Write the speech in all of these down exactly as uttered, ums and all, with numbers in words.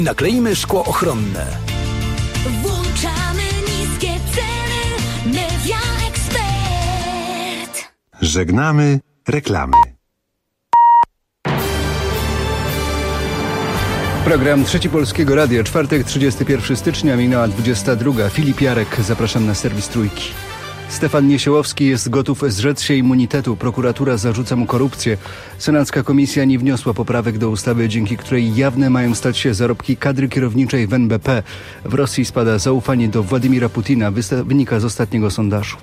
Nakleimy szkło ochronne. Włączamy niskie ceny. Media Expert. Żegnamy reklamy. Program Trzeci Polskiego Radia, czwartek, trzydziestego pierwszego stycznia, minęła dwudziesta druga. Filip Jarek, zapraszam na serwis Trójki. Stefan Niesiołowski jest gotów zrzec się immunitetu. Prokuratura zarzuca mu korupcję. Senacka komisja nie wniosła poprawek do ustawy, dzięki której jawne mają stać się zarobki kadry kierowniczej w N B P. W Rosji spada zaufanie do Władimira Putina, wynika z ostatniego sondażu.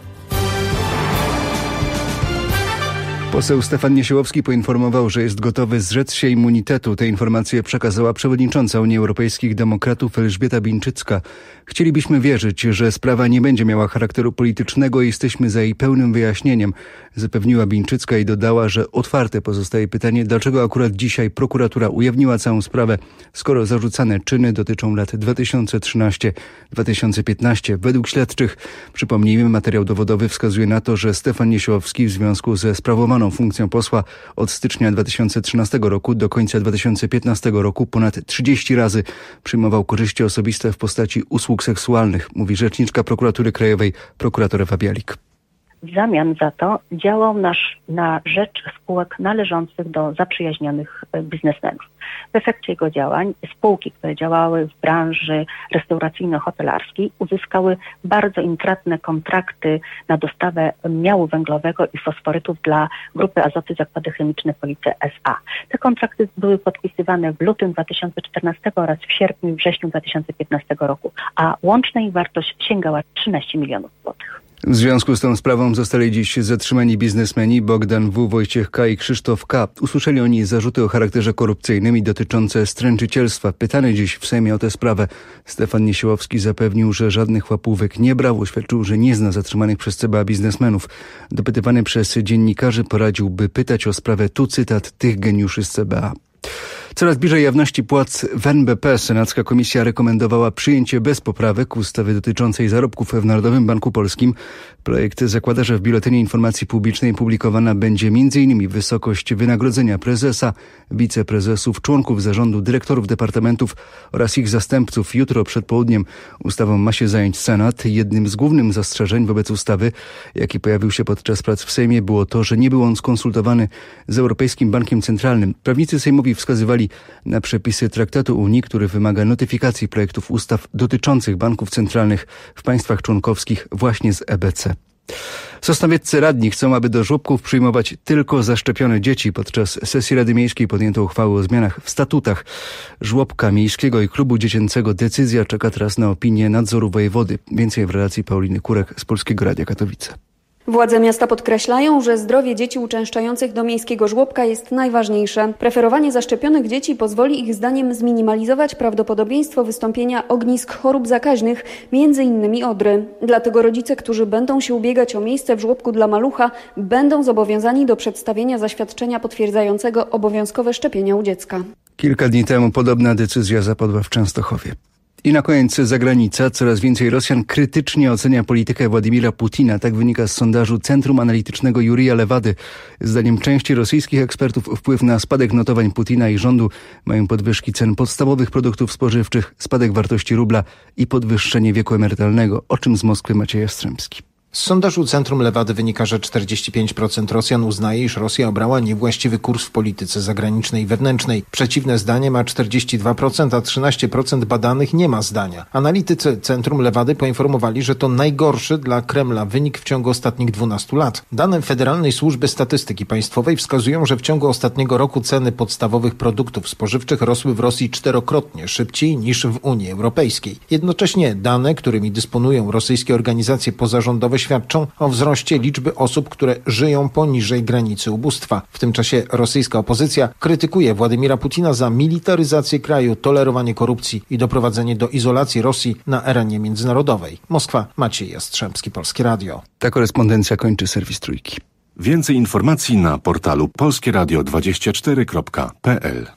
Poseł Stefan Niesiołowski poinformował, że jest gotowy zrzec się immunitetu. Te informacje przekazała przewodnicząca Unii Europejskich Demokratów Elżbieta Bińczycka. Chcielibyśmy wierzyć, że sprawa nie będzie miała charakteru politycznego i jesteśmy za jej pełnym wyjaśnieniem, zapewniła Bińczycka i dodała, że otwarte pozostaje pytanie, dlaczego akurat dzisiaj prokuratura ujawniła całą sprawę, skoro zarzucane czyny dotyczą lat dwa tysiące trzynastego do dwa tysiące piętnastego. Według śledczych, przypomnijmy, materiał dowodowy wskazuje na to, że Stefan Niesiołowski w związku ze sprawowaną funkcją posła od stycznia dwa tysiące trzynastego roku do końca dwa tysiące piętnastego roku ponad trzydzieści razy przyjmował korzyści osobiste w postaci usług seksualnych, mówi rzeczniczka Prokuratury Krajowej, prokurator Ewa Bialik. W zamian za to działał nasz, na rzecz spółek należących do zaprzyjaźnionych biznesmenów. W efekcie jego działań spółki, które działały w branży restauracyjno-hotelarskiej, uzyskały bardzo intratne kontrakty na dostawę miału węglowego i fosforytów dla Grupy Azoty Zakłady Chemiczne Police S A. Te kontrakty były podpisywane w lutym dwa tysiące czternastego oraz w sierpniu i wrześniu dwa tysiące piętnastego roku, a łączna ich wartość sięgała trzynaście milionów złotych. W związku z tą sprawą zostali dziś zatrzymani biznesmeni Bogdan W., Wojciech K. i Krzysztof K. Usłyszeli oni zarzuty o charakterze korupcyjnym i dotyczące stręczycielstwa. Pytany dziś w Sejmie o tę sprawę, Stefan Niesiołowski zapewnił, że żadnych łapówek nie brał. Oświadczył, że nie zna zatrzymanych przez C B A biznesmenów. Dopytywany przez dziennikarzy poradził, by pytać o sprawę, tu cytat, tych geniuszy z C B A. Coraz bliżej jawności płac w N B P. Senacka komisja rekomendowała przyjęcie bez poprawek ustawy dotyczącej zarobków w Narodowym Banku Polskim. Projekt zakłada, że w Biuletynie Informacji Publicznej publikowana będzie m in wysokość wynagrodzenia prezesa, wiceprezesów, członków zarządu, dyrektorów departamentów oraz ich zastępców. Jutro przed południem ustawą ma się zająć Senat. Jednym z głównych zastrzeżeń wobec ustawy, jaki pojawił się podczas prac w Sejmie, było to, że nie był on skonsultowany z Europejskim Bankiem Centralnym. Prawnicy sejmowi wskazywali na przepisy Traktatu Unii, który wymaga notyfikacji projektów ustaw dotyczących banków centralnych w państwach członkowskich właśnie z E B C. Sosnowieccy radni chcą, aby do żłobków przyjmować tylko zaszczepione dzieci. Podczas sesji Rady Miejskiej podjęto uchwały o zmianach w statutach żłobka miejskiego i klubu dziecięcego. Decyzja czeka teraz na opinię nadzoru wojewody. Więcej w relacji Pauliny Kurek z Polskiego Radia Katowice. Władze miasta podkreślają, że zdrowie dzieci uczęszczających do miejskiego żłobka jest najważniejsze. Preferowanie zaszczepionych dzieci pozwoli ich zdaniem zminimalizować prawdopodobieństwo wystąpienia ognisk chorób zakaźnych, między innymi odry. Dlatego rodzice, którzy będą się ubiegać o miejsce w żłobku dla malucha, będą zobowiązani do przedstawienia zaświadczenia potwierdzającego obowiązkowe szczepienia u dziecka. Kilka dni temu podobna decyzja zapadła w Częstochowie. I na koniec zagranica. Coraz więcej Rosjan krytycznie ocenia politykę Władimira Putina. Tak wynika z sondażu Centrum Analitycznego Jurija Lewady. Zdaniem części rosyjskich ekspertów wpływ na spadek notowań Putina i rządu mają podwyżki cen podstawowych produktów spożywczych, spadek wartości rubla i podwyższenie wieku emerytalnego. O czym z Moskwy Maciej Jastrzębski. Z sondażu Centrum Lewady wynika, że czterdzieści pięć procent Rosjan uznaje, iż Rosja obrała niewłaściwy kurs w polityce zagranicznej i wewnętrznej. Przeciwne zdanie ma czterdzieści dwa procent, a trzynaście procent badanych nie ma zdania. Analitycy Centrum Lewady poinformowali, że to najgorszy dla Kremla wynik w ciągu ostatnich dwunastu lat. Dane Federalnej Służby Statystyki Państwowej wskazują, że w ciągu ostatniego roku ceny podstawowych produktów spożywczych rosły w Rosji czterokrotnie szybciej niż w Unii Europejskiej. Jednocześnie dane, którymi dysponują rosyjskie organizacje pozarządowe, świadczą o wzroście liczby osób, które żyją poniżej granicy ubóstwa. W tym czasie rosyjska opozycja krytykuje Władimira Putina za militaryzację kraju, tolerowanie korupcji i doprowadzenie do izolacji Rosji na arenie międzynarodowej. Moskwa, Maciej Jastrzębski, Polskie Radio. Ta korespondencja kończy serwis Trójki. Więcej informacji na portalu polskie radio dwadzieścia cztery kropka p l.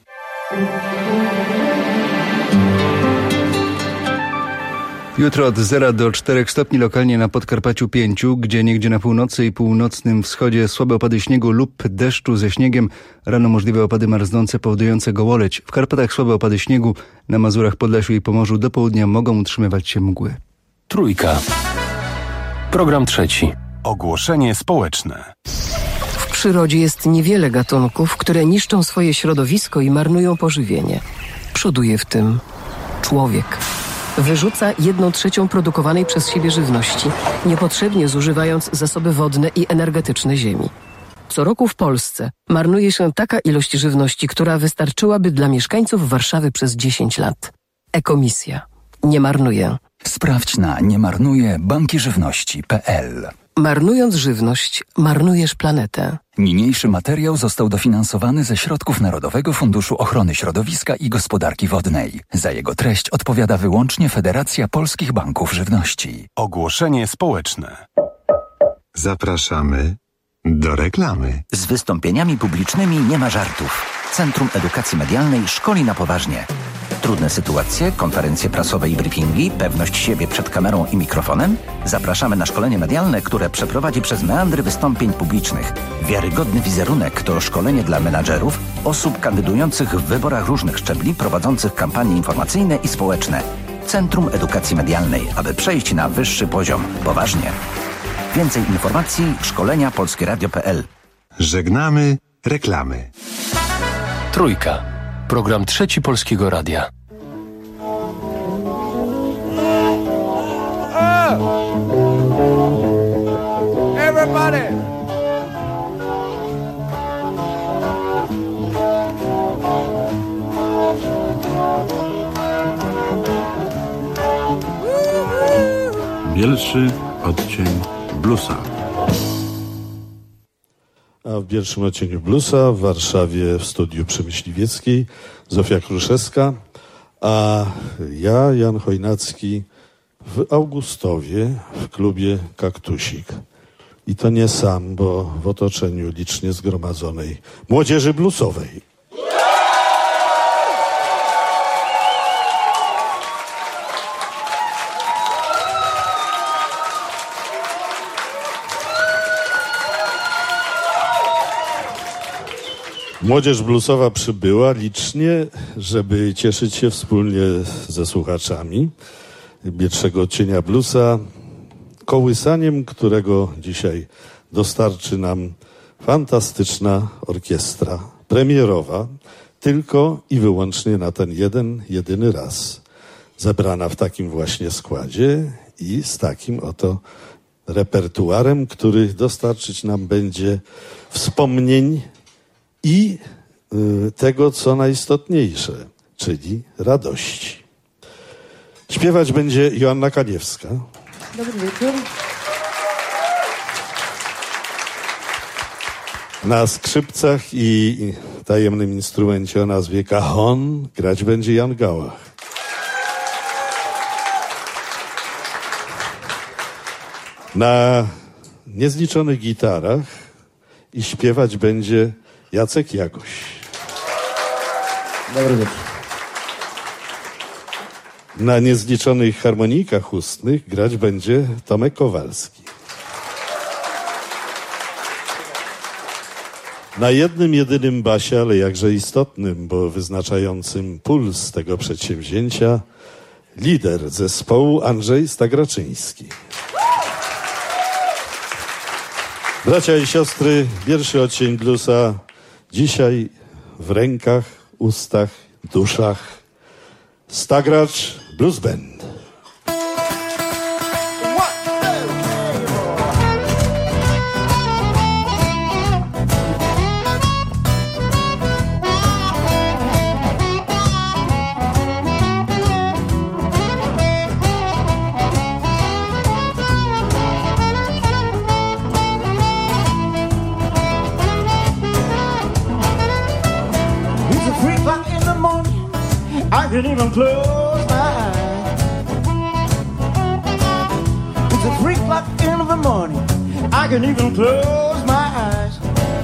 Jutro od zera do czterech stopni, lokalnie na Podkarpaciu pięciu, gdzie niegdzie na północy i północnym wschodzie słabe opady śniegu lub deszczu ze śniegiem. Rano możliwe opady marznące powodujące gołoleć. W Karpatach słabe opady śniegu, na Mazurach, Podlasiu i Pomorzu do południa mogą utrzymywać się mgły. Trójka. Program trzeci. Ogłoszenie społeczne. W przyrodzie jest niewiele gatunków, które niszczą swoje środowisko i marnują pożywienie. Przoduje w tym człowiek. Wyrzuca jedną trzecią produkowanej przez siebie żywności, niepotrzebnie zużywając zasoby wodne i energetyczne ziemi. Co roku w Polsce marnuje się taka ilość żywności, która wystarczyłaby dla mieszkańców Warszawy przez dziesięć lat. Ekomisja. Nie marnuje. Sprawdź na niemarnuje banki żywności kropka p l. Marnując żywność, marnujesz planetę. Niniejszy materiał został dofinansowany ze środków Narodowego Funduszu Ochrony Środowiska i Gospodarki Wodnej. Za jego treść odpowiada wyłącznie Federacja Polskich Banków Żywności. Ogłoszenie społeczne. Zapraszamy do reklamy. Z wystąpieniami publicznymi nie ma żartów. Centrum Edukacji Medialnej szkoli na poważnie. Trudne sytuacje, konferencje prasowe i briefingi, pewność siebie przed kamerą i mikrofonem? Zapraszamy na szkolenie medialne, które przeprowadzi przez meandry wystąpień publicznych. Wiarygodny wizerunek to szkolenie dla menadżerów, osób kandydujących w wyborach różnych szczebli, prowadzących kampanie informacyjne i społeczne. Centrum Edukacji Medialnej, aby przejść na wyższy poziom. Poważnie. Więcej informacji szkolenia polskie radio kropka p l. Żegnamy reklamy. Trójka. Program trzeci Polskiego Radia. Oh! Everybody! Bielszy odcień bluesa. A w pierwszym odcieniu bluesa w Warszawie w studiu przy Myśliwieckiej Zofia Kruszewska, a ja, Jan Chojnacki, w Augustowie w klubie Kaktusik. I to nie sam, bo w otoczeniu licznie zgromadzonej młodzieży bluesowej. Młodzież bluesowa przybyła licznie, żeby cieszyć się wspólnie ze słuchaczami pierwszego odcienia bluesa kołysaniem, którego dzisiaj dostarczy nam fantastyczna orkiestra premierowa, tylko i wyłącznie na ten jeden, jedyny raz. Zebrana w takim właśnie składzie i z takim oto repertuarem, który dostarczyć nam będzie wspomnień i y, tego, co najistotniejsze, czyli radości. Śpiewać będzie Joanna Kaniewska. Dobry wieczór. Na skrzypcach i tajemnym instrumencie o nazwie cajon grać będzie Jan Gałach. Na niezliczonych gitarach i śpiewać będzie Jacek Jagoś. Dobry wieczór. Na niezliczonych harmonikach ustnych grać będzie Tomek Kowalski. Na jednym, jedynym basie, ale jakże istotnym, bo wyznaczającym puls tego przedsięwzięcia, lider zespołu Andrzej Stagraczyński. Bracia i siostry, pierwszy odcień bluesa dzisiaj w rękach, ustach, duszach Stagracz Blues Band. I can even close my eyes. It's a three o'clock in the morning. I can even close my eyes.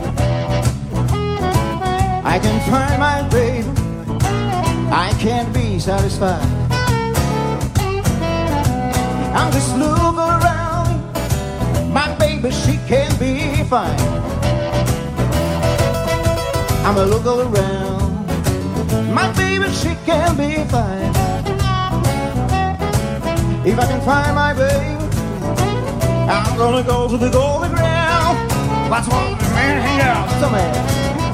I can find my baby. I can't be satisfied. I'm just looking around. My baby, she can be fine. I'm a look all around. My baby, she can be fine. If I can find my baby, I'm gonna go to the golden ground. That's what the man hang out. So man.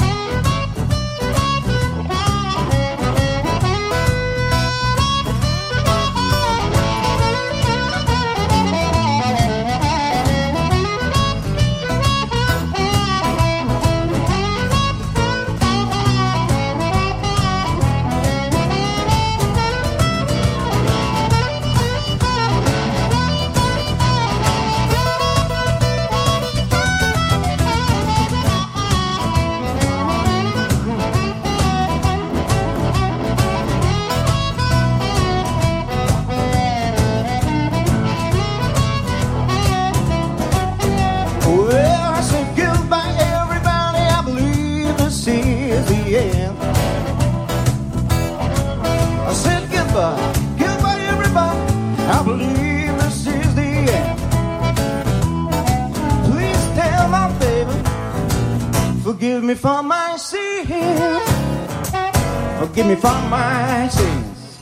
Forgive me for my sins. Forgive me for my sins.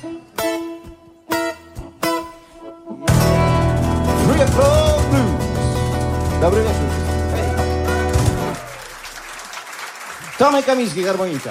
Three o'clock blues. Dobry wieczór. Hej. Tomek Kamiński, harmonika.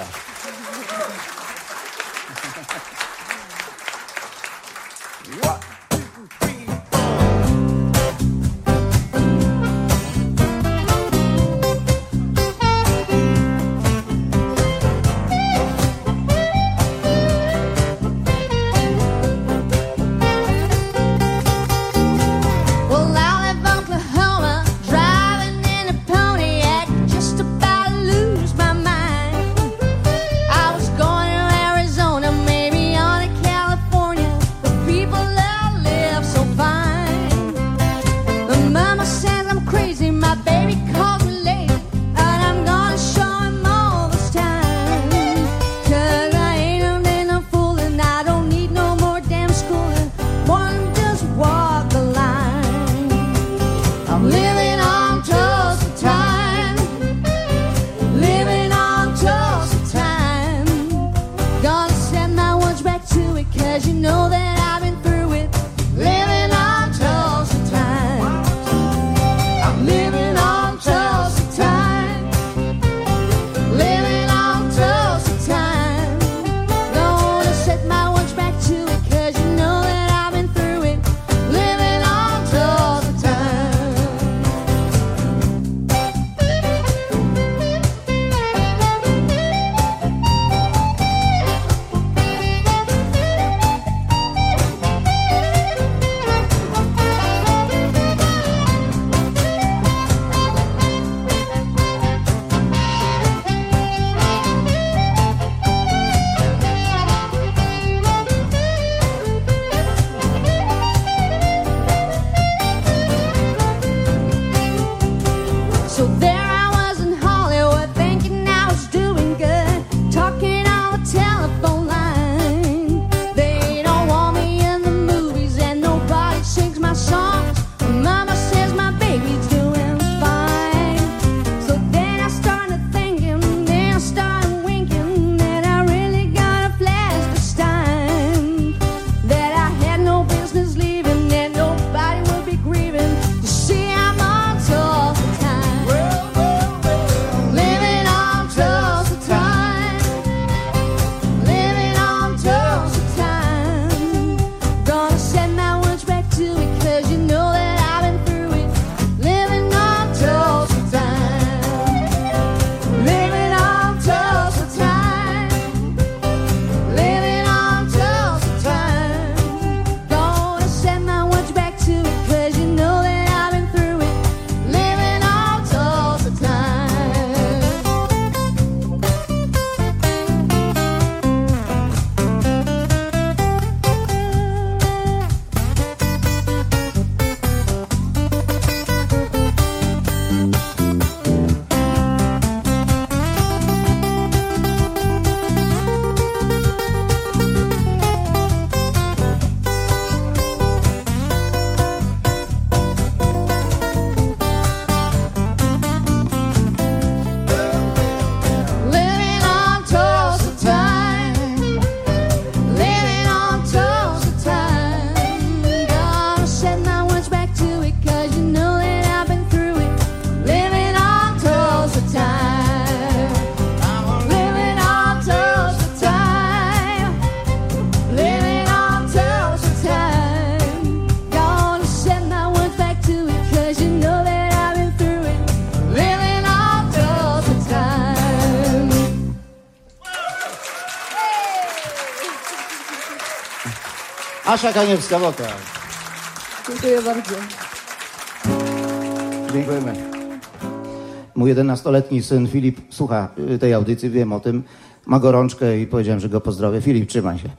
Asia Kaniewska, wokal. Dziękuję bardzo. Dziękujemy. Mój jedenastoletni syn Filip słucha tej audycji, wiem o tym. Ma gorączkę i powiedziałem, że go pozdrowię. Filip, trzymaj się.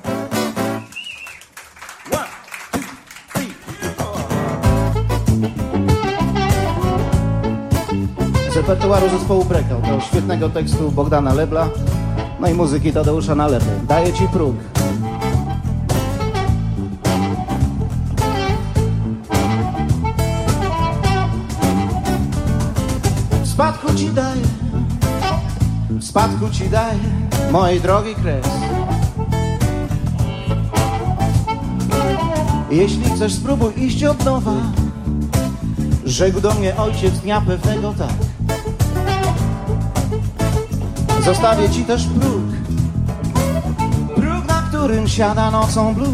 Z repertuaru zespołu Brekał, do świetnego tekstu Bogdana Lebla, no i muzyki Tadeusza Nalepy. Daję ci próg. W spadku ci daję, w spadku ci daję, mojej drogi kres. Jeśli chcesz, spróbuj iść od nowa. Rzekł do mnie ojciec dnia pewnego tak. Zostawię ci też próg, próg, na którym siada nocą blues.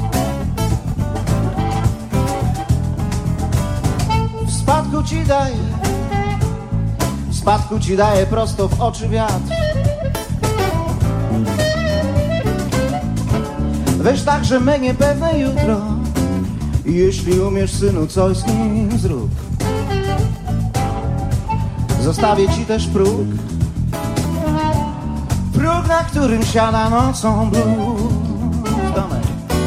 W spadku ci daję, w spadku ci daję prosto w oczy wiatr. Weź także me niepewne jutro, jeśli umiesz, synu, coś z nim zrób. Zostawię ci też próg, próg, na którym siada nocą blues. Domek.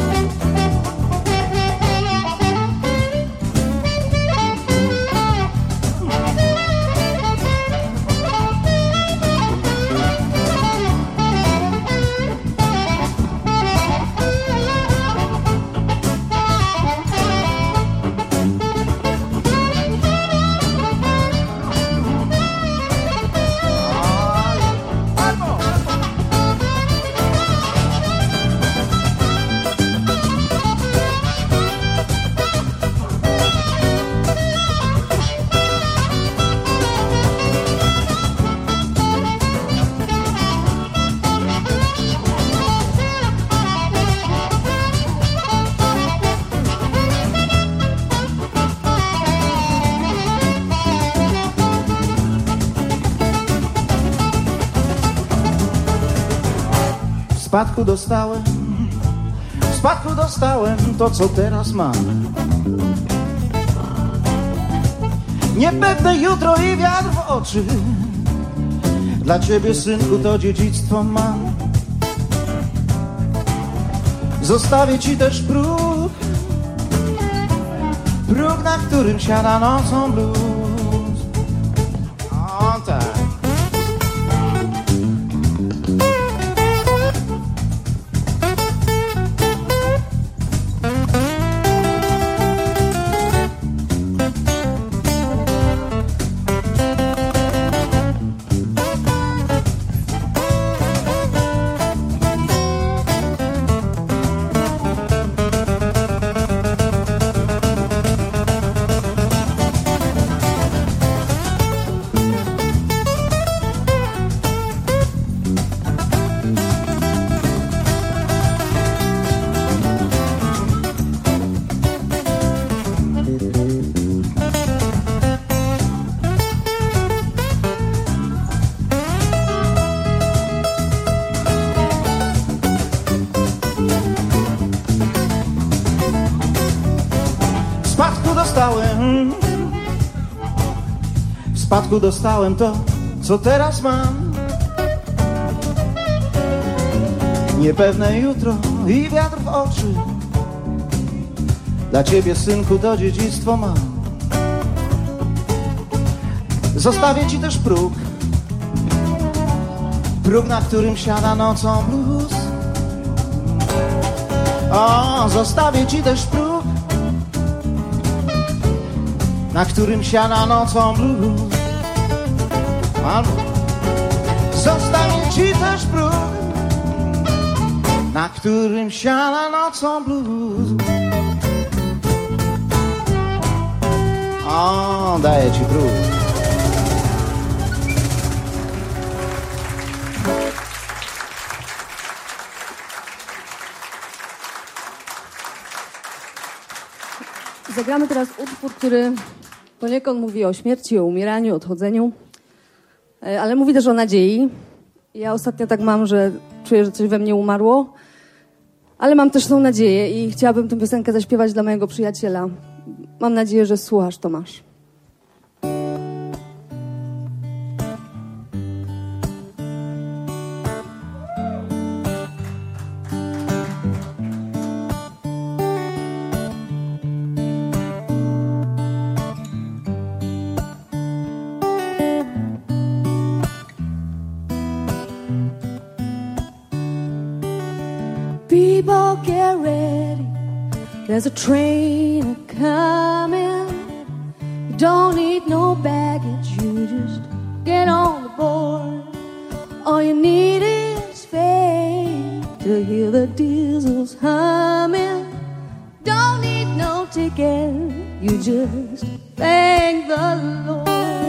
W spadku dostałem, w spadku dostałem to, co teraz mam. Niepewne jutro i wiatr w oczy. Dla ciebie, synku, to dziedzictwo mam. Zostawię ci też próg, próg, na którym siada nocą blues. O tak. W spadku dostałem to, co teraz mam. Niepewne jutro i wiatr w oczy. Dla ciebie, synku, to dziedzictwo mam. Zostawię ci też próg, próg, na którym siada nocą blues. O, zostawię ci też próg, na którym siada nocą blues. Albo zostawię ci też próg, na którym siada nocą blues. O, daję ci próg. Zagramy teraz utwór, który poniekąd mówi o śmierci, o umieraniu, o odchodzeniu, ale mówi też o nadziei. Ja ostatnio tak mam, że czuję, że coś we mnie umarło, Ale mam też tą nadzieję i chciałabym tę piosenkę zaśpiewać dla mojego przyjaciela. Mam nadzieję, że słuchasz, Tomasz. People get ready, there's a train coming. You don't need no baggage, you just get on the board. All you need is faith to hear the diesels humming. Don't need no ticket, you just thank the Lord.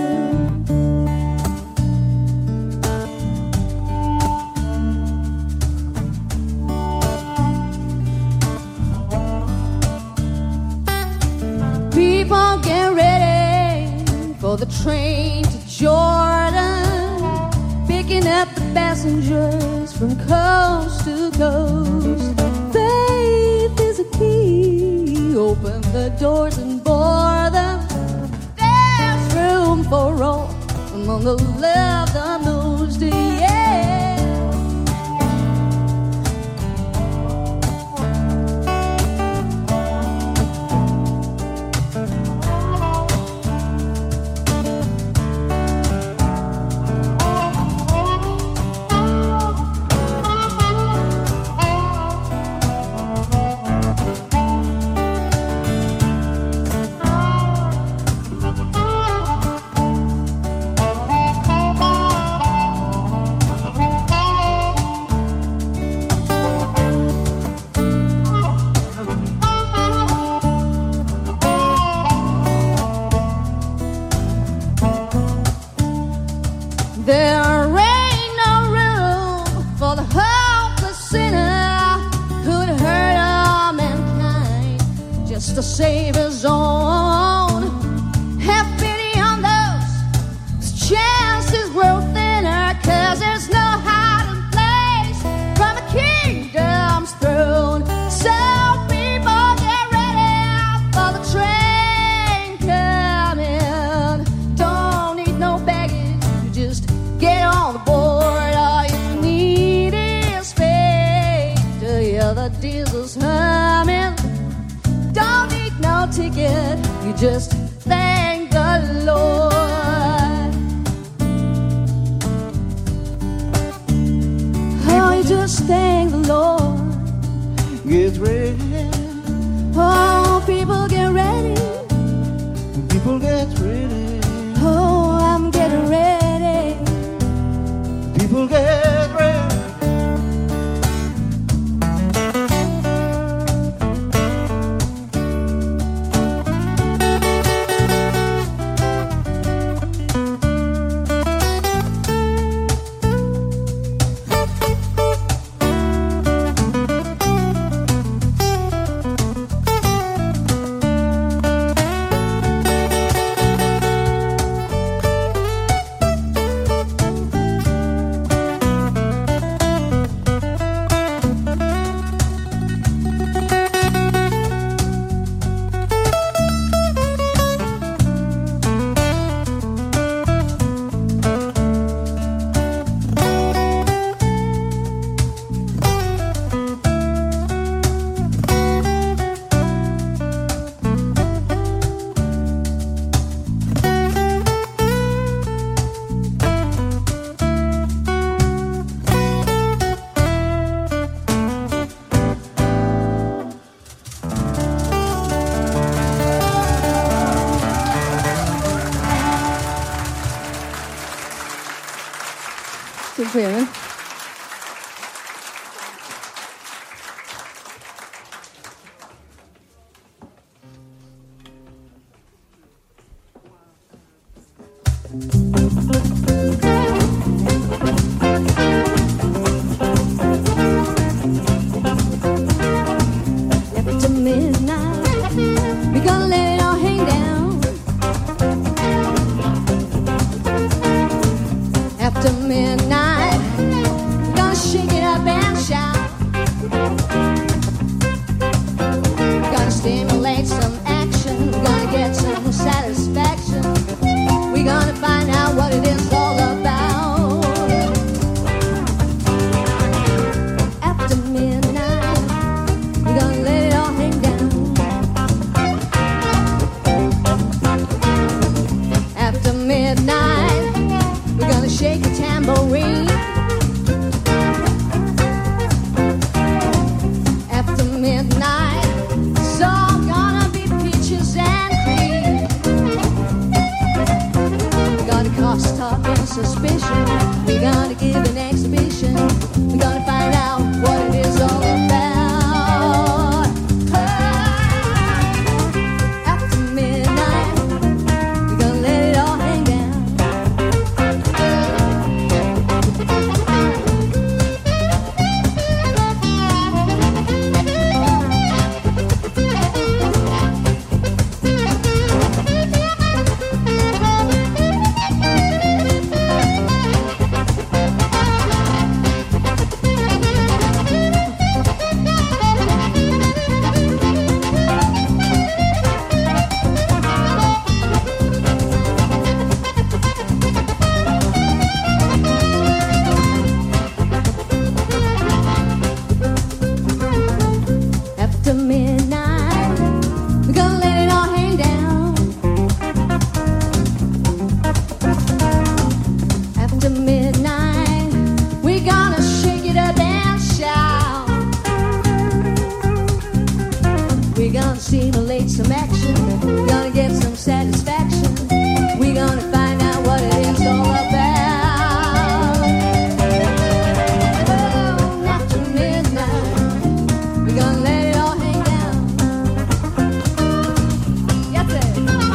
People get ready for the train to Jordan, picking up the passengers from coast to coast. Faith is a key, open the doors and board them. There's room for all among the left and those to yeah. To save his own. Have pity on those whose chances grow thinner, cause there's no hiding place from the kingdom's throne. So people get ready for the train coming. Don't need no baggage, you just get on the board. All you need is faith to hear the diesels humming. Don't need no ticket, you just thank the Lord. Oh, you just thank the Lord. Get ready. Oh, people get ready. People get ready. Oh, I'm getting ready. People get ready. Dziękujemy. After midnight, we gonna let it all hang down. After midnight, we're gonna shake it up and shout. suspicion. We're gonna give an exhibition. We're gonna find out what it is all about. After midnight, we're gonna let it all hang down. After midnight, we're gonna let it all hang down. After midnight, we're gonna shake it up and shout. We're gonna simulate some action. We're gonna get some satisfaction. We're gonna find out what it is all about. Oh, after midnight, we're gonna let it all hang down. Yes, sir.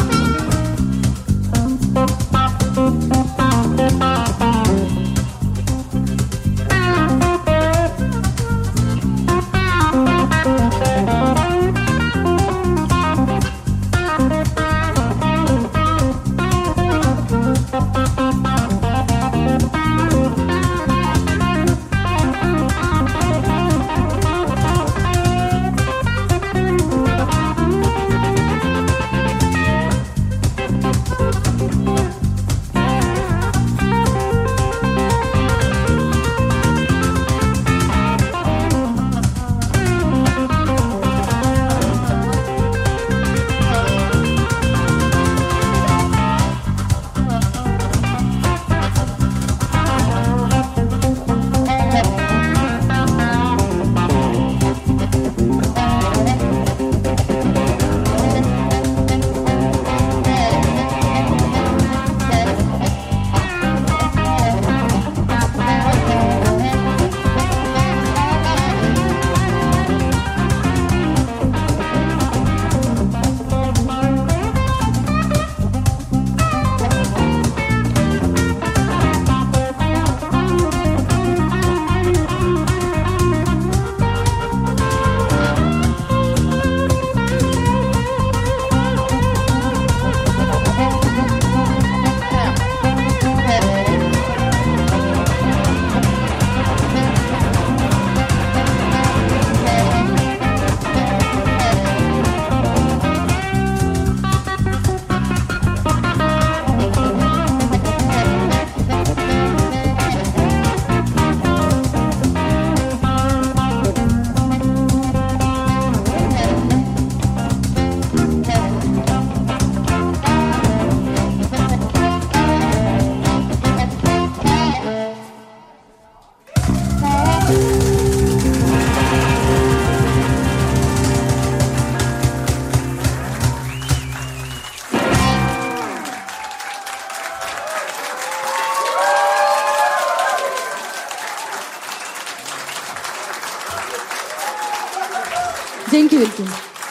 Dzięki wielkie.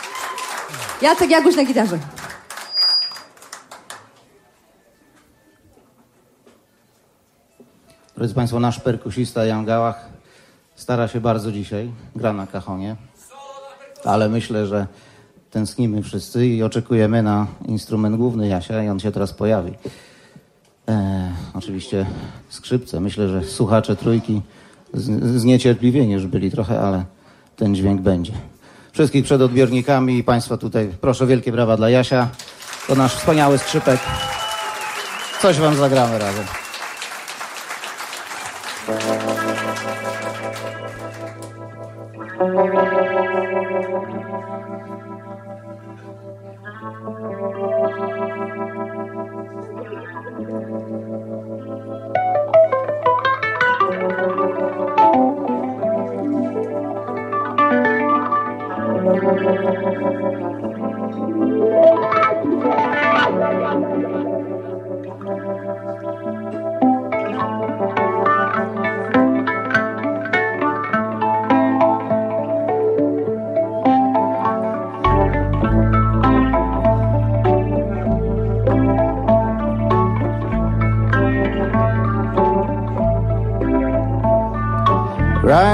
Jacek Jaguś na gitarze. Drodzy Państwo, nasz perkusista Jan Gałach stara się bardzo dzisiaj, gra na cajonie, ale myślę, że tęsknimy wszyscy i oczekujemy na instrument główny Jasia i on się teraz pojawi. E, oczywiście skrzypce. Myślę, że słuchacze Trójki z, zniecierpliwieni już byli trochę, ale ten dźwięk będzie. Wszystkich przed odbiornikami i Państwa tutaj proszę, wielkie brawa dla Jasia. To nasz wspaniały skrzypek. Coś Wam zagramy razem.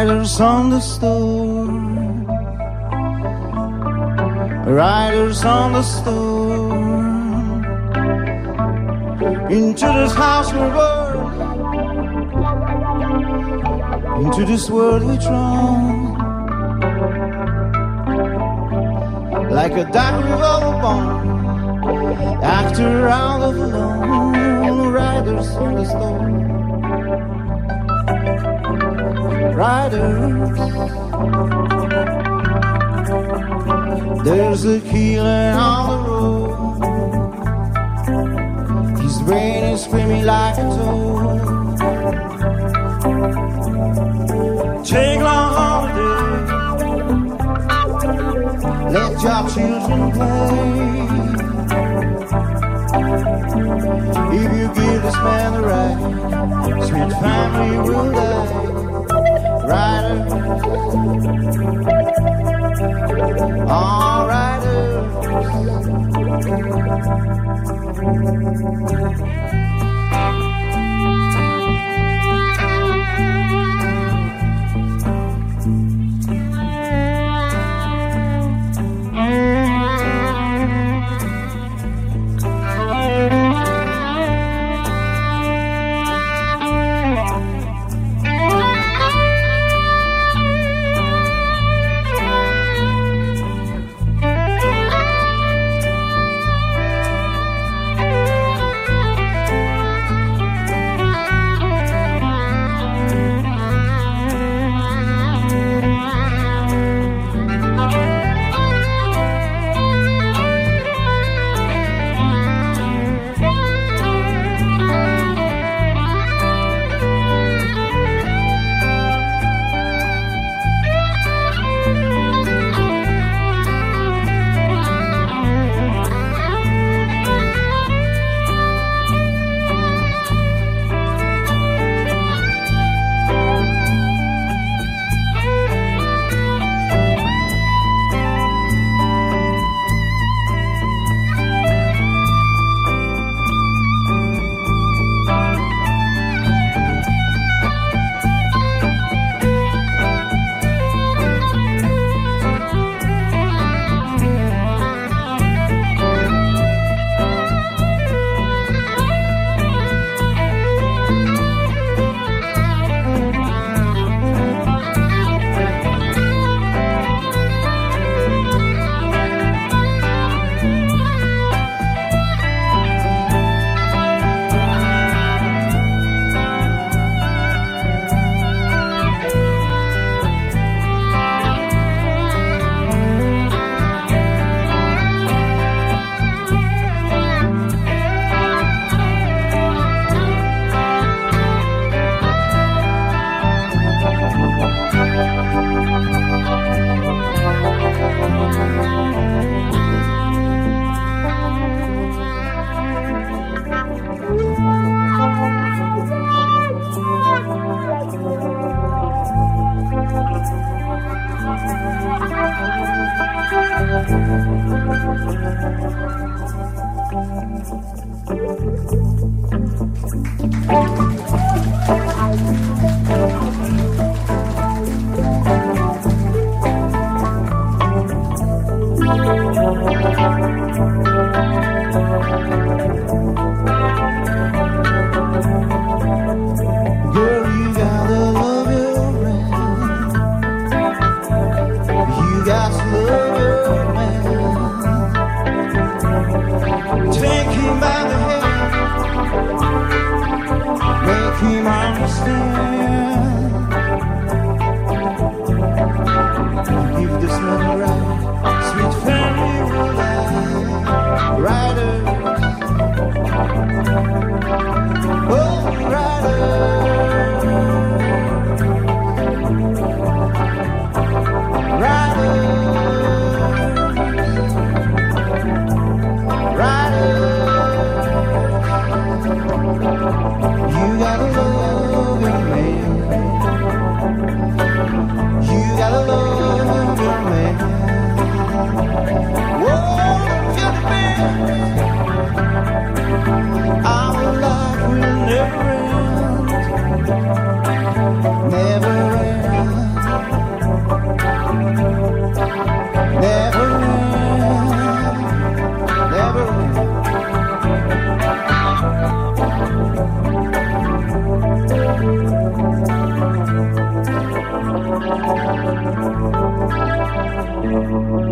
Riders on the storm, riders on the storm, into this house we're born, into this world we drawn, like a dark revolver bomb, after all of alone, riders on the storm. Riders, there's a killer on the road, his brain is screaming like a toad. Take long holiday, let your children play. If you give this man the right, sweet family will die. Riders, all riders.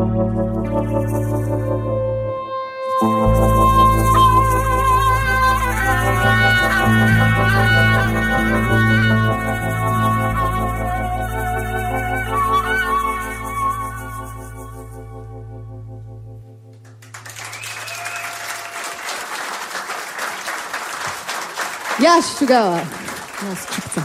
Jaś Szugała na skrzypcach.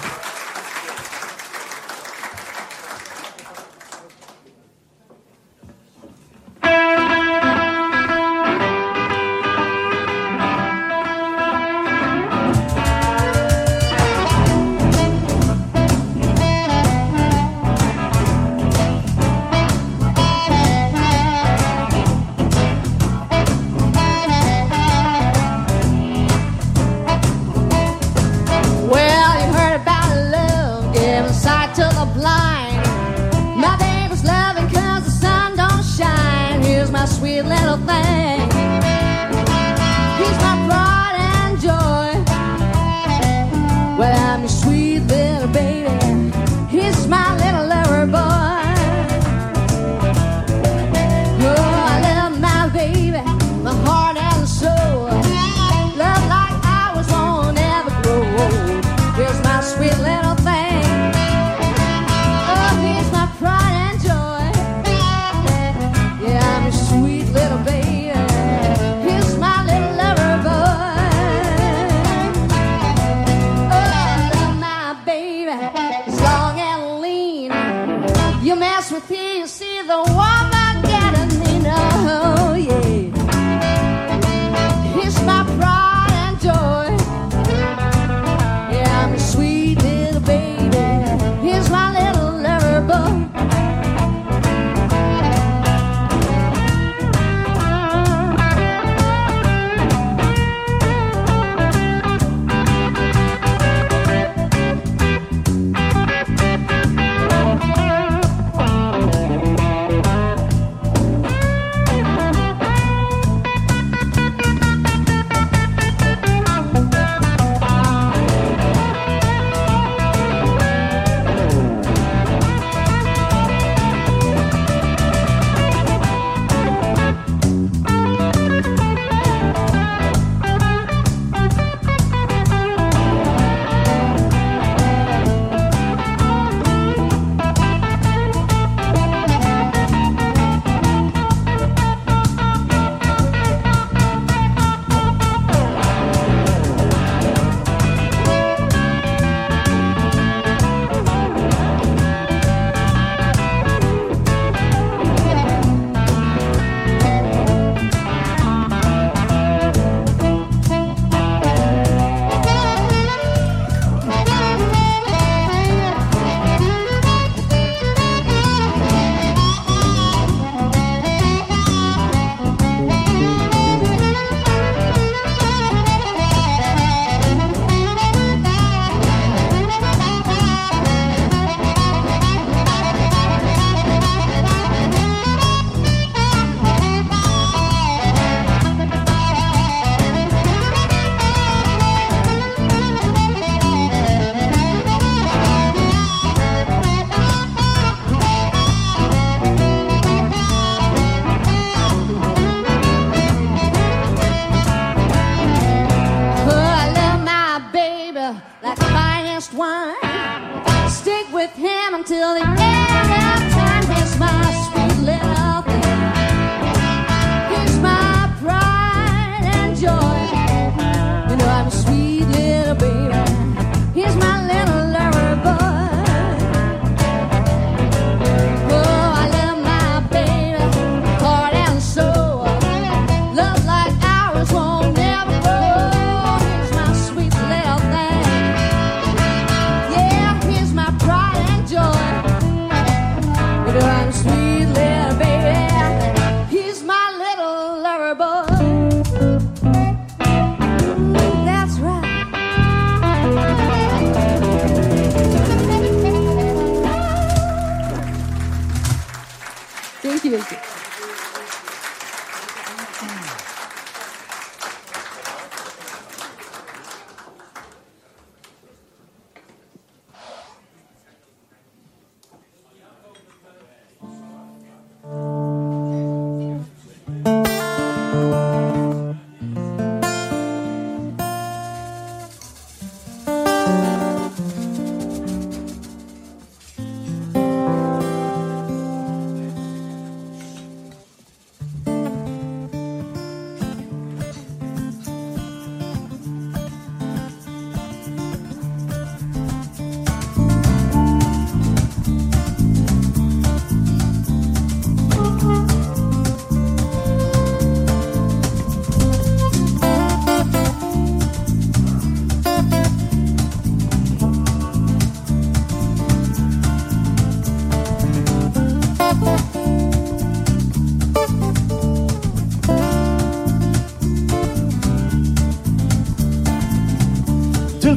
Joy.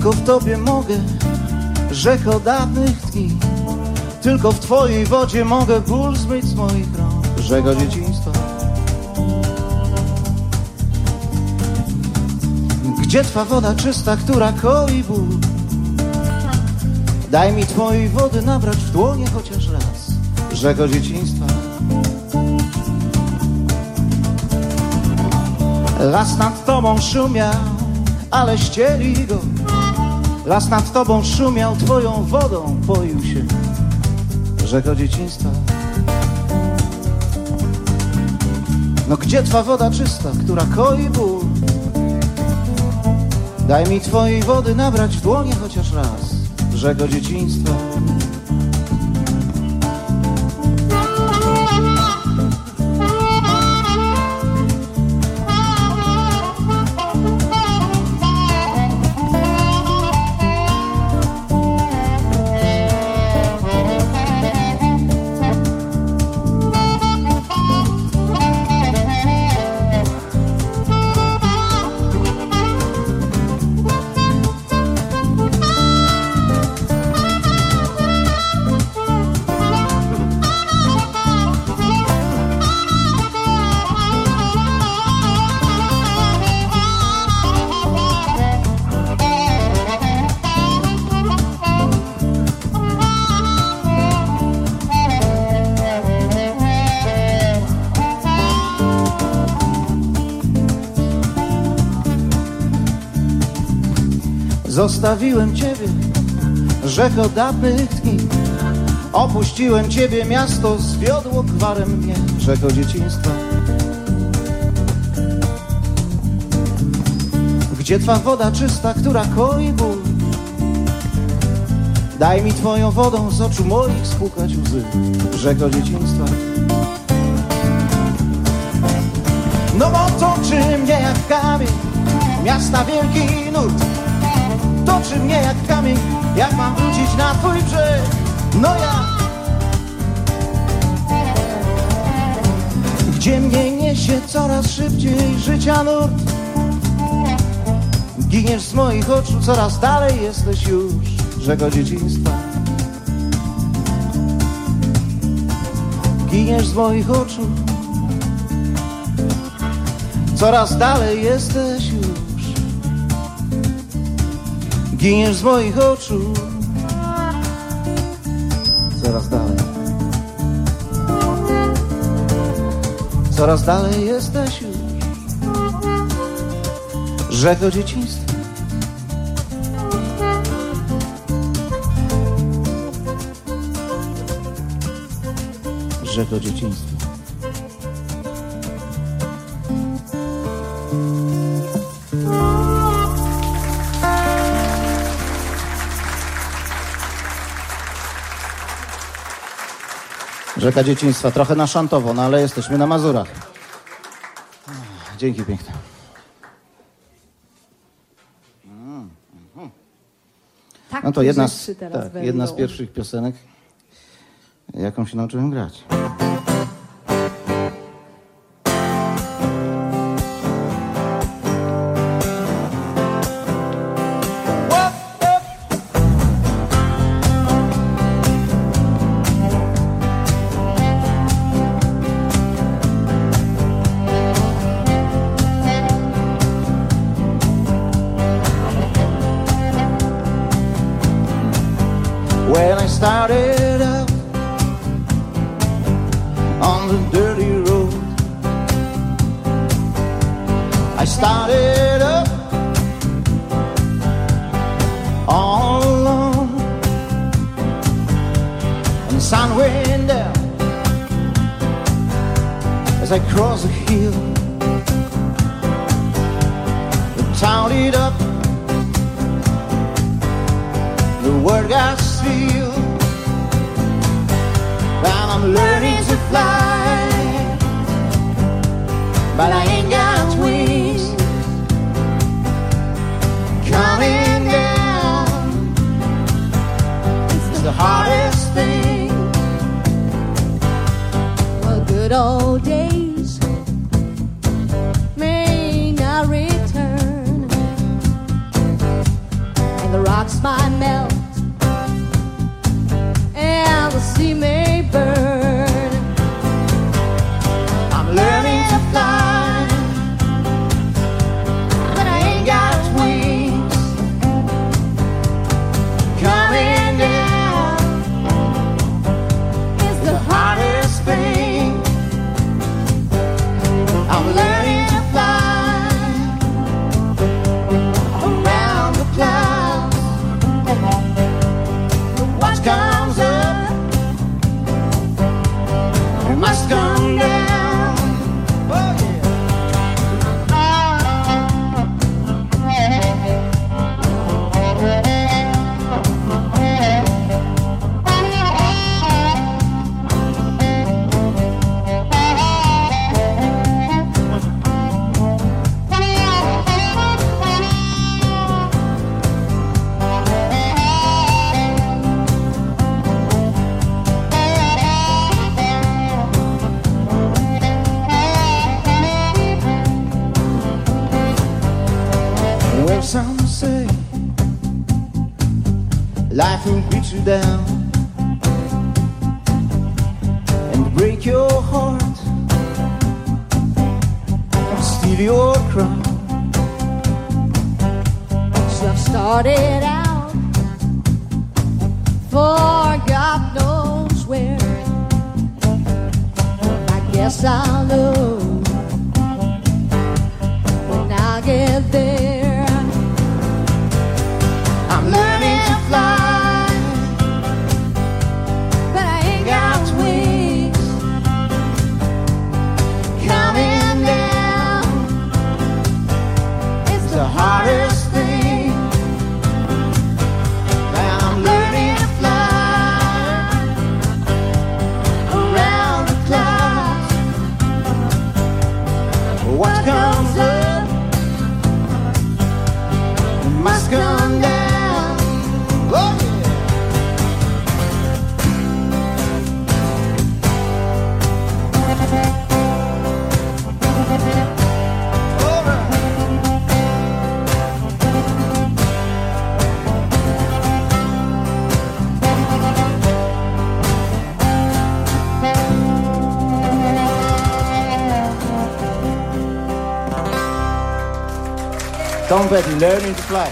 Tylko w tobie mogę, rzeko dawnych dni. Tylko w twojej wodzie mogę ból zmyć z moich rąk. Rzeko dzieciństwa. Gdzie twa woda czysta, która koi ból? Daj mi twojej wody nabrać w dłonie chociaż raz. Rzeko dzieciństwa. Las nad tobą szumiał, ale ścieli go. Las nad tobą szumiał, twoją wodą poił się. Rzeko dzieciństwa. No gdzie twa woda czysta, która koi ból? Daj mi twojej wody nabrać w dłonie chociaż raz. Rzeko dzieciństwa. Zostawiłem ciebie, rzeko dawnych dni. Opuściłem ciebie, miasto zwiodło gwarem mnie. Rzeko dzieciństwa. Gdzie twa woda czysta, która koi ból? Daj mi twoją wodą z oczu moich spłukać łzy. Rzeko dzieciństwa. No bo toczy mnie jak kamień miasta wielki nurt. Toczy mnie jak kamień, jak mam wrócić na twój brzeg. No ja. Gdzie mnie niesie coraz szybciej życia nurt. Giniesz z moich oczu, coraz dalej jesteś już. Rzeko dzieciństwa. Giniesz z moich oczu, coraz dalej jesteś już. Giniesz z moich oczu, coraz dalej. Coraz dalej jesteś już. Rzeko dzieciństwa. Rzeko dzieciństwa. Rzeka dzieciństwa, trochę na szantowo, no ale jesteśmy na Mazurach. Dzięki piękne. Mm, mm. No to jedna z, tak, jedna z pierwszych piosenek, jaką się nauczyłem grać. Started up on the dirty road. I started up all alone, and the sun went down as I crossed the hill. The town lit up, the word got sealed. And I'm learning to fly, but I ain't got wings. Coming down, it's the hardest thing. The good old days may not return, and the rocks might melt, and the sea may burn. I'm learning to fly, but I ain't got wings. Coming down is the hardest thing. I'm learning to fly around the clouds. What comes up, it must come down. Oh, Well, some say life will beat you down and break your heart, steal your crown. So I've started out for God knows where. I guess I'll know when I get there. I'm learning to fly, but I ain't got wings. Coming down, it's the hardest thing. I'm learning to fly around the clouds. What comes up must come down. Oh, Tom Petty, Learning to Fly.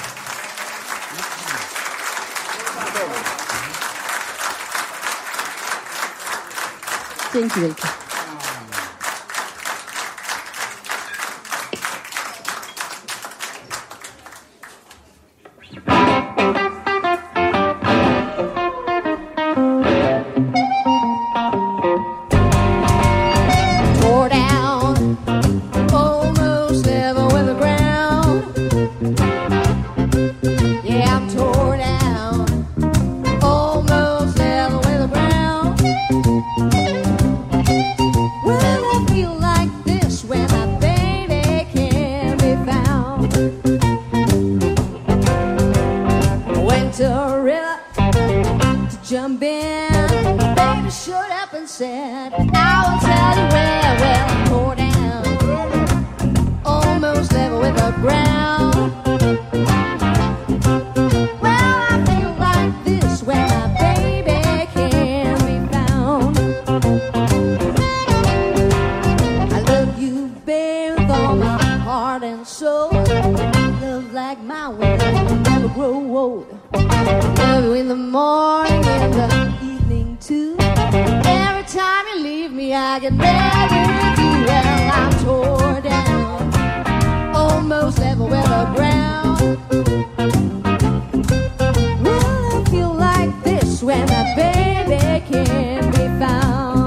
Dzięki wielkie. Tore down, almost level with the ground. Yeah, I'm tore down, almost level with the ground. Well, I feel like this when my baby can't be found. Went to a river to jump in. Baby showed up and said, I will tell you where. Well, I'm tore down, almost level with the ground. Well, I feel like this when my baby can't be found. I love you, babe, with all my heart and soul. Love like my will will never grow old. Love you in the morning and the evening too. Every time you leave me, I get better with you. Well, I'm tore down, almost level with the ground. Well, I feel like this when my baby can't be found.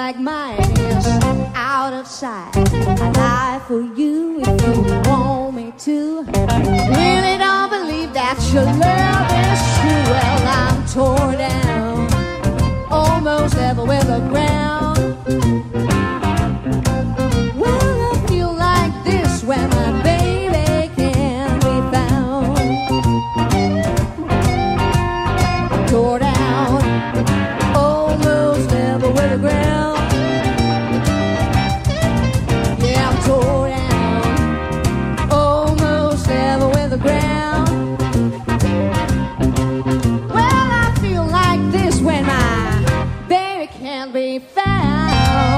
like mine is out of sight. I lie for you if you want me to. Really don't believe that your love is true. Well, I'm torn down, almost level with the ground. Well, I feel like this when my baby can't be found. Tore down, almost level with the ground. Yeah, I'm tore down, almost level with the ground. Well, I feel like this when my baby can't be found.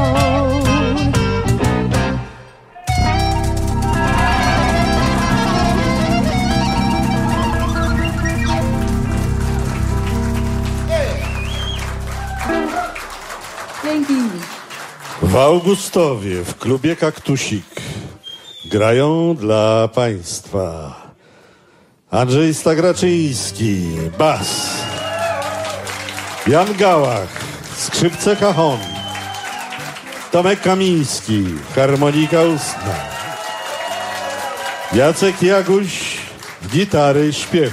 Dzięki. W Augustowie, w klubie Kaktusik grają dla państwa Andrzej Stagraczyński, bas, Jan Gałach, skrzypce cajon, Tomek Kamiński, harmonika ustna, Jacek Jaguś, gitary, śpiew,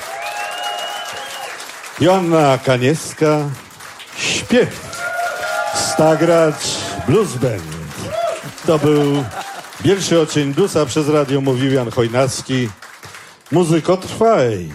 Joanna Kanieska, śpiew, Stagracz Blues Band. To był pierwszy odcień bluesa przez radio, mówił Jan Chojnacki. Muzyko, trwaj!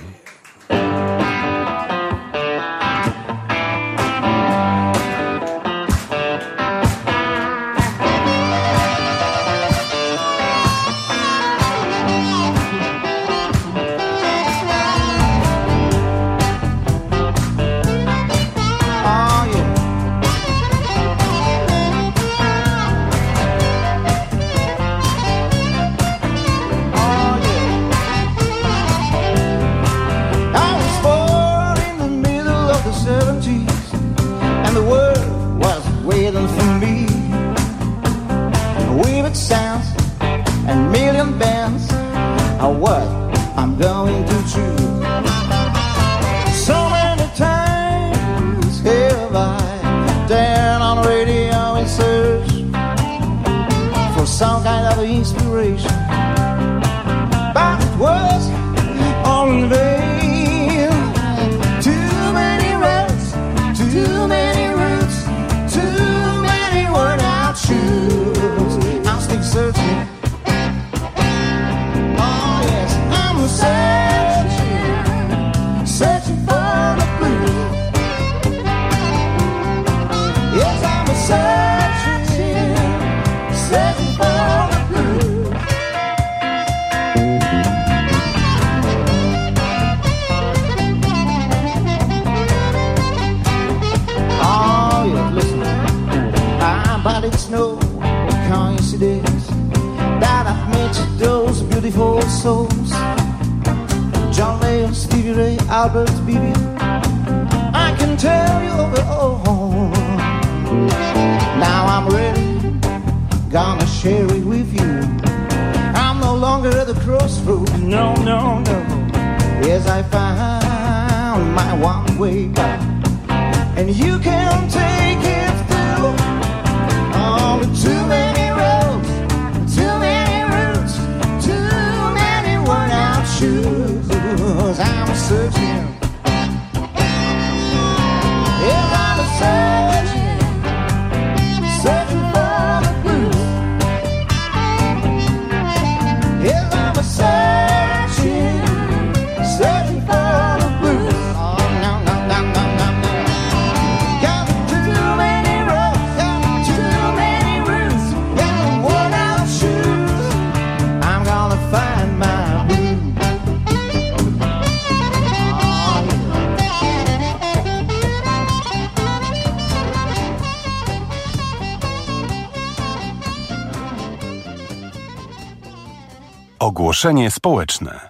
Ogłoszenie społeczne.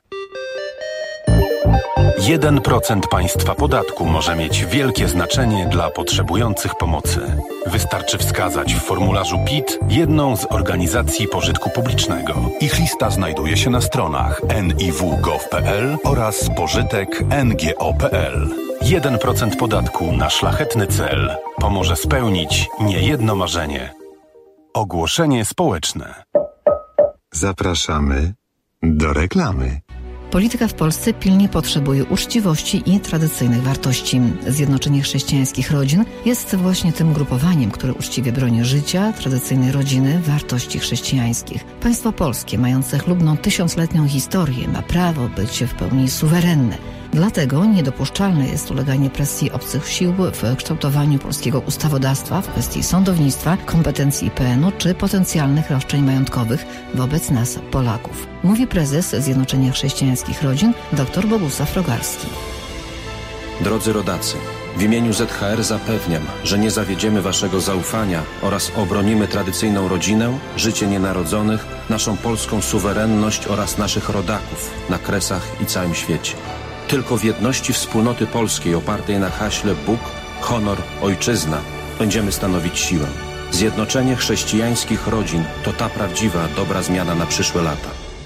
jeden procent państwa podatku może mieć wielkie znaczenie dla potrzebujących pomocy. Wystarczy wskazać w formularzu P I T jedną z organizacji pożytku publicznego. Ich lista znajduje się na stronach en i w kropka gov kropka p l oraz pożytek kropka n g o kropka p l. jeden procent podatku na szlachetny cel pomoże spełnić niejedno marzenie. Ogłoszenie społeczne. Zapraszamy do reklamy. Polityka w Polsce pilnie potrzebuje uczciwości i tradycyjnych wartości. Zjednoczenie Chrześcijańskich Rodzin jest właśnie tym grupowaniem, które uczciwie broni życia, tradycyjnej rodziny, wartości chrześcijańskich. Państwo polskie, mające chlubną tysiącletnią historię, ma prawo być w pełni suwerenne. Dlatego niedopuszczalne jest uleganie presji obcych sił w kształtowaniu polskiego ustawodawstwa w kwestii sądownictwa, kompetencji I P N-u czy potencjalnych roszczeń majątkowych wobec nas, Polaków. Mówi prezes Zjednoczenia Chrześcijańskich Rodzin dr Bogusław Rogalski. Drodzy rodacy, w imieniu Z H R zapewniam, że nie zawiedziemy waszego zaufania oraz obronimy tradycyjną rodzinę, życie nienarodzonych, naszą polską suwerenność oraz naszych rodaków na Kresach i całym świecie. Tylko w jedności wspólnoty polskiej opartej na haśle Bóg, honor, ojczyzna będziemy stanowić siłę. Zjednoczenie chrześcijańskich rodzin to ta prawdziwa, dobra zmiana na przyszłe lata.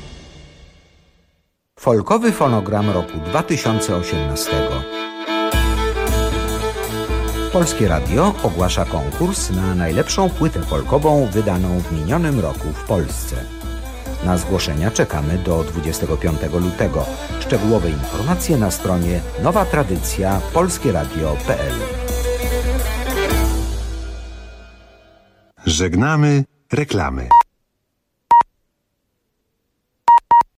Folkowy fonogram roku dwa tysiące osiemnastego. Polskie Radio ogłasza konkurs na najlepszą płytę folkową wydaną w minionym roku w Polsce. Na zgłoszenia czekamy do dwudziestego piątego lutego. Szczegółowe informacje na stronie nowa tradycja polskie radio kropka p l. Żegnamy reklamy.